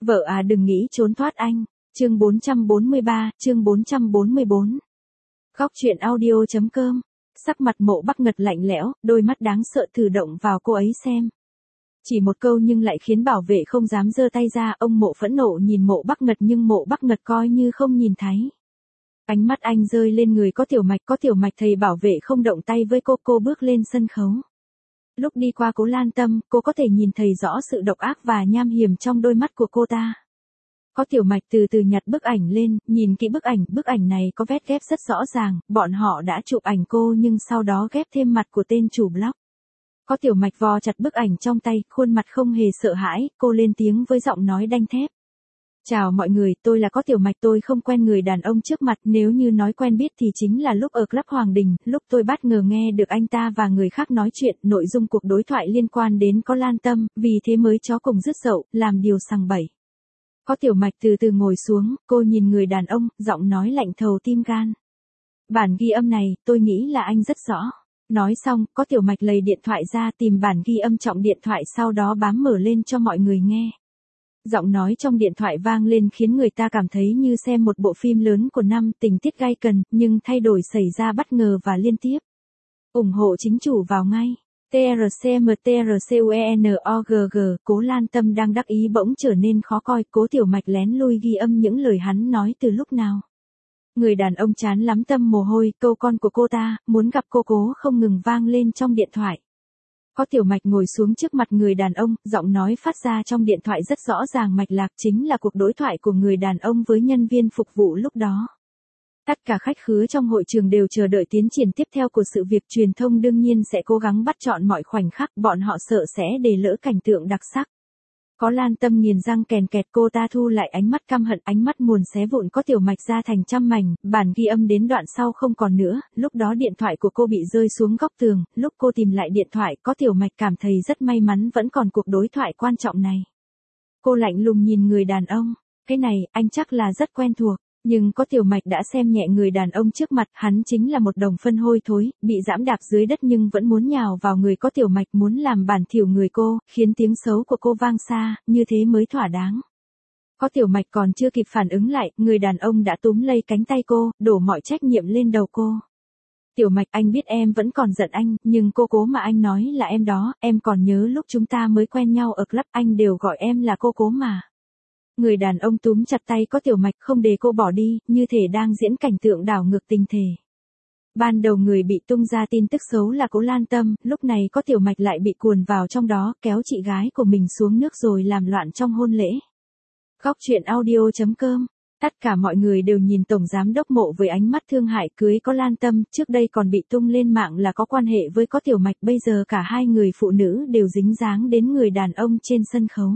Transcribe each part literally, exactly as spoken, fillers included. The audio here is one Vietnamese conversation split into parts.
Vợ à đừng nghĩ trốn thoát anh. Chương bốn trăm bốn mươi ba, chương bốn trăm bốn mươi bốn. Góc truyện audio.com. Sắc mặt Mộ Bắc Ngật lạnh lẽo, đôi mắt đáng sợ thử động vào cô ấy xem. Chỉ một câu nhưng lại khiến bảo vệ không dám giơ tay ra, ông Mộ phẫn nộ nhìn Mộ Bắc Ngật nhưng Mộ Bắc Ngật coi như không nhìn thấy. Ánh mắt anh rơi lên người có Tiểu Mạch, có Tiểu Mạch thầy bảo vệ không động tay với cô, cô bước lên sân khấu. Lúc đi qua Cố Lan Tâm, cô có thể nhìn thấy rõ sự độc ác và nham hiểm trong đôi mắt của cô ta. Có Tiểu Mạch từ từ nhặt bức ảnh lên, nhìn kỹ bức ảnh, bức ảnh này có vết ghép rất rõ ràng, bọn họ đã chụp ảnh cô nhưng sau đó ghép thêm mặt của tên chủ blog. Có Tiểu Mạch vò chặt bức ảnh trong tay, khuôn mặt không hề sợ hãi, cô lên tiếng với giọng nói đanh thép. Chào mọi người, tôi là Có Tiểu Mạch, tôi không quen người đàn ông trước mặt, nếu như nói quen biết thì chính là lúc ở Club Hoàng Đình, lúc tôi bất ngờ nghe được anh ta và người khác nói chuyện, nội dung cuộc đối thoại liên quan đến Có Lan Tâm, vì thế mới chó cùng rứt dậu, làm điều sằng bậy. Có Tiểu Mạch từ từ ngồi xuống, cô nhìn người đàn ông, giọng nói lạnh thấu tim gan. Bản ghi âm này, tôi nghĩ là anh rất rõ. Nói xong, Có Tiểu Mạch lấy điện thoại ra tìm bản ghi âm trọng điện thoại, sau đó bám mở lên cho mọi người nghe. Giọng nói trong điện thoại vang lên khiến người ta cảm thấy như xem một bộ phim lớn của năm, tình tiết gay cấn, nhưng thay đổi xảy ra bất ngờ và liên tiếp. Ủng hộ chính chủ vào ngay. tê rờ xê em tê rờ xê u e en o giê giê, Cố Lan Tâm đang đắc ý bỗng trở nên khó coi, Cố Tiểu Mạch lén lui ghi âm những lời hắn nói từ lúc nào. Người đàn ông chán lắm tâm mồ hôi, câu con của cô ta, muốn gặp cô Cố không ngừng vang lên trong điện thoại. Có Tiểu Mạch ngồi xuống trước mặt người đàn ông, giọng nói phát ra trong điện thoại rất rõ ràng mạch lạc, chính là cuộc đối thoại của người đàn ông với nhân viên phục vụ lúc đó. Tất cả khách khứa trong hội trường đều chờ đợi tiến triển tiếp theo của sự việc, truyền thông đương nhiên sẽ cố gắng bắt chọn mọi khoảnh khắc, bọn họ sợ sẽ để lỡ cảnh tượng đặc sắc. Có Lan Tâm nghiền răng kèn kẹt, cô ta thu lại ánh mắt căm hận, ánh mắt muốn xé vụn Có Tiểu Mạch ra thành trăm mảnh, bản ghi âm đến đoạn sau không còn nữa, lúc đó điện thoại của cô bị rơi xuống góc tường, lúc cô tìm lại điện thoại, Có Tiểu Mạch cảm thấy rất may mắn vẫn còn cuộc đối thoại quan trọng này. Cô lạnh lùng nhìn người đàn ông, cái này, anh chắc là rất quen thuộc. Nhưng Có Tiểu Mạch đã xem nhẹ người đàn ông trước mặt, hắn chính là một đồng phân hôi thối, bị giẫm đạp dưới đất nhưng vẫn muốn nhào vào người Có Tiểu Mạch, muốn làm bản thỉu người cô, khiến tiếng xấu của cô vang xa, như thế mới thỏa đáng. Có Tiểu Mạch còn chưa kịp phản ứng lại, người đàn ông đã túm lấy cánh tay cô, đổ mọi trách nhiệm lên đầu cô. Tiểu Mạch, anh biết em vẫn còn giận anh, nhưng cô Cố mà anh nói là em đó, em còn nhớ lúc chúng ta mới quen nhau ở club, anh đều gọi em là cô Cố mà. Người đàn ông túm chặt tay Có Tiểu Mạch không để cô bỏ đi, như thể đang diễn cảnh tượng đảo ngược tình thể. Ban đầu người bị tung ra tin tức xấu là Cố Lan Tâm, lúc này Có Tiểu Mạch lại bị cuồn vào trong đó, kéo chị gái của mình xuống nước rồi làm loạn trong hôn lễ. Góc truyện audio.com. Tất cả mọi người đều nhìn Tổng Giám đốc Mộ với ánh mắt thương hại, cưới Có Lan Tâm, trước đây còn bị tung lên mạng là có quan hệ với Có Tiểu Mạch, bây giờ cả hai người phụ nữ đều dính dáng đến người đàn ông trên sân khấu.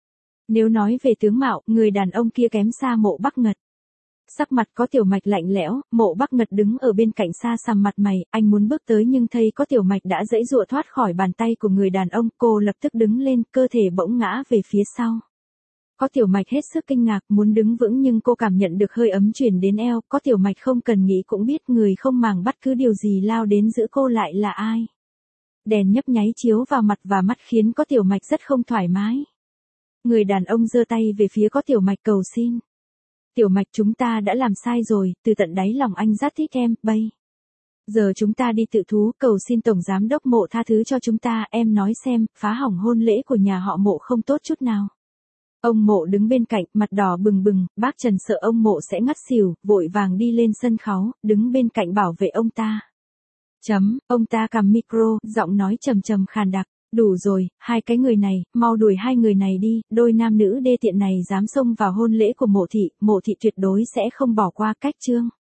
Nếu nói về tướng mạo, người đàn ông kia kém xa Mộ Bắc Ngật. Sắc mặt Có Tiểu Mạch lạnh lẽo, Mộ Bắc Ngật đứng ở bên cạnh xa xăm mặt mày, anh muốn bước tới nhưng thấy Có Tiểu Mạch đã giãy giụa thoát khỏi bàn tay của người đàn ông, cô lập tức đứng lên, cơ thể bỗng ngã về phía sau. Có Tiểu Mạch hết sức kinh ngạc, muốn đứng vững nhưng cô cảm nhận được hơi ấm truyền đến eo, Có Tiểu Mạch không cần nghĩ cũng biết người không màng bất cứ điều gì lao đến giữ cô lại là ai. Đèn nhấp nháy chiếu vào mặt và mắt khiến Có Tiểu Mạch rất không thoải mái. Người đàn ông giơ tay về phía Có Tiểu Mạch cầu xin. Tiểu Mạch, chúng ta đã làm sai rồi, từ tận đáy lòng anh rất thích em, bây giờ chúng ta đi tự thú, cầu xin Tổng Giám đốc Mộ tha thứ cho chúng ta, em nói xem, phá hỏng hôn lễ của nhà họ Mộ không tốt chút nào. Ông Mộ đứng bên cạnh, mặt đỏ bừng bừng, bác Trần sợ ông Mộ sẽ ngất xỉu, vội vàng đi lên sân khấu, đứng bên cạnh bảo vệ ông ta. Chấm, ông ta cầm micro, giọng nói trầm trầm khàn đặc. Đủ rồi, hai cái người này, mau đuổi hai người này đi, đôi nam nữ đê tiện này dám xông vào hôn lễ của Mộ thị, Mộ thị tuyệt đối sẽ không bỏ qua. Cách chương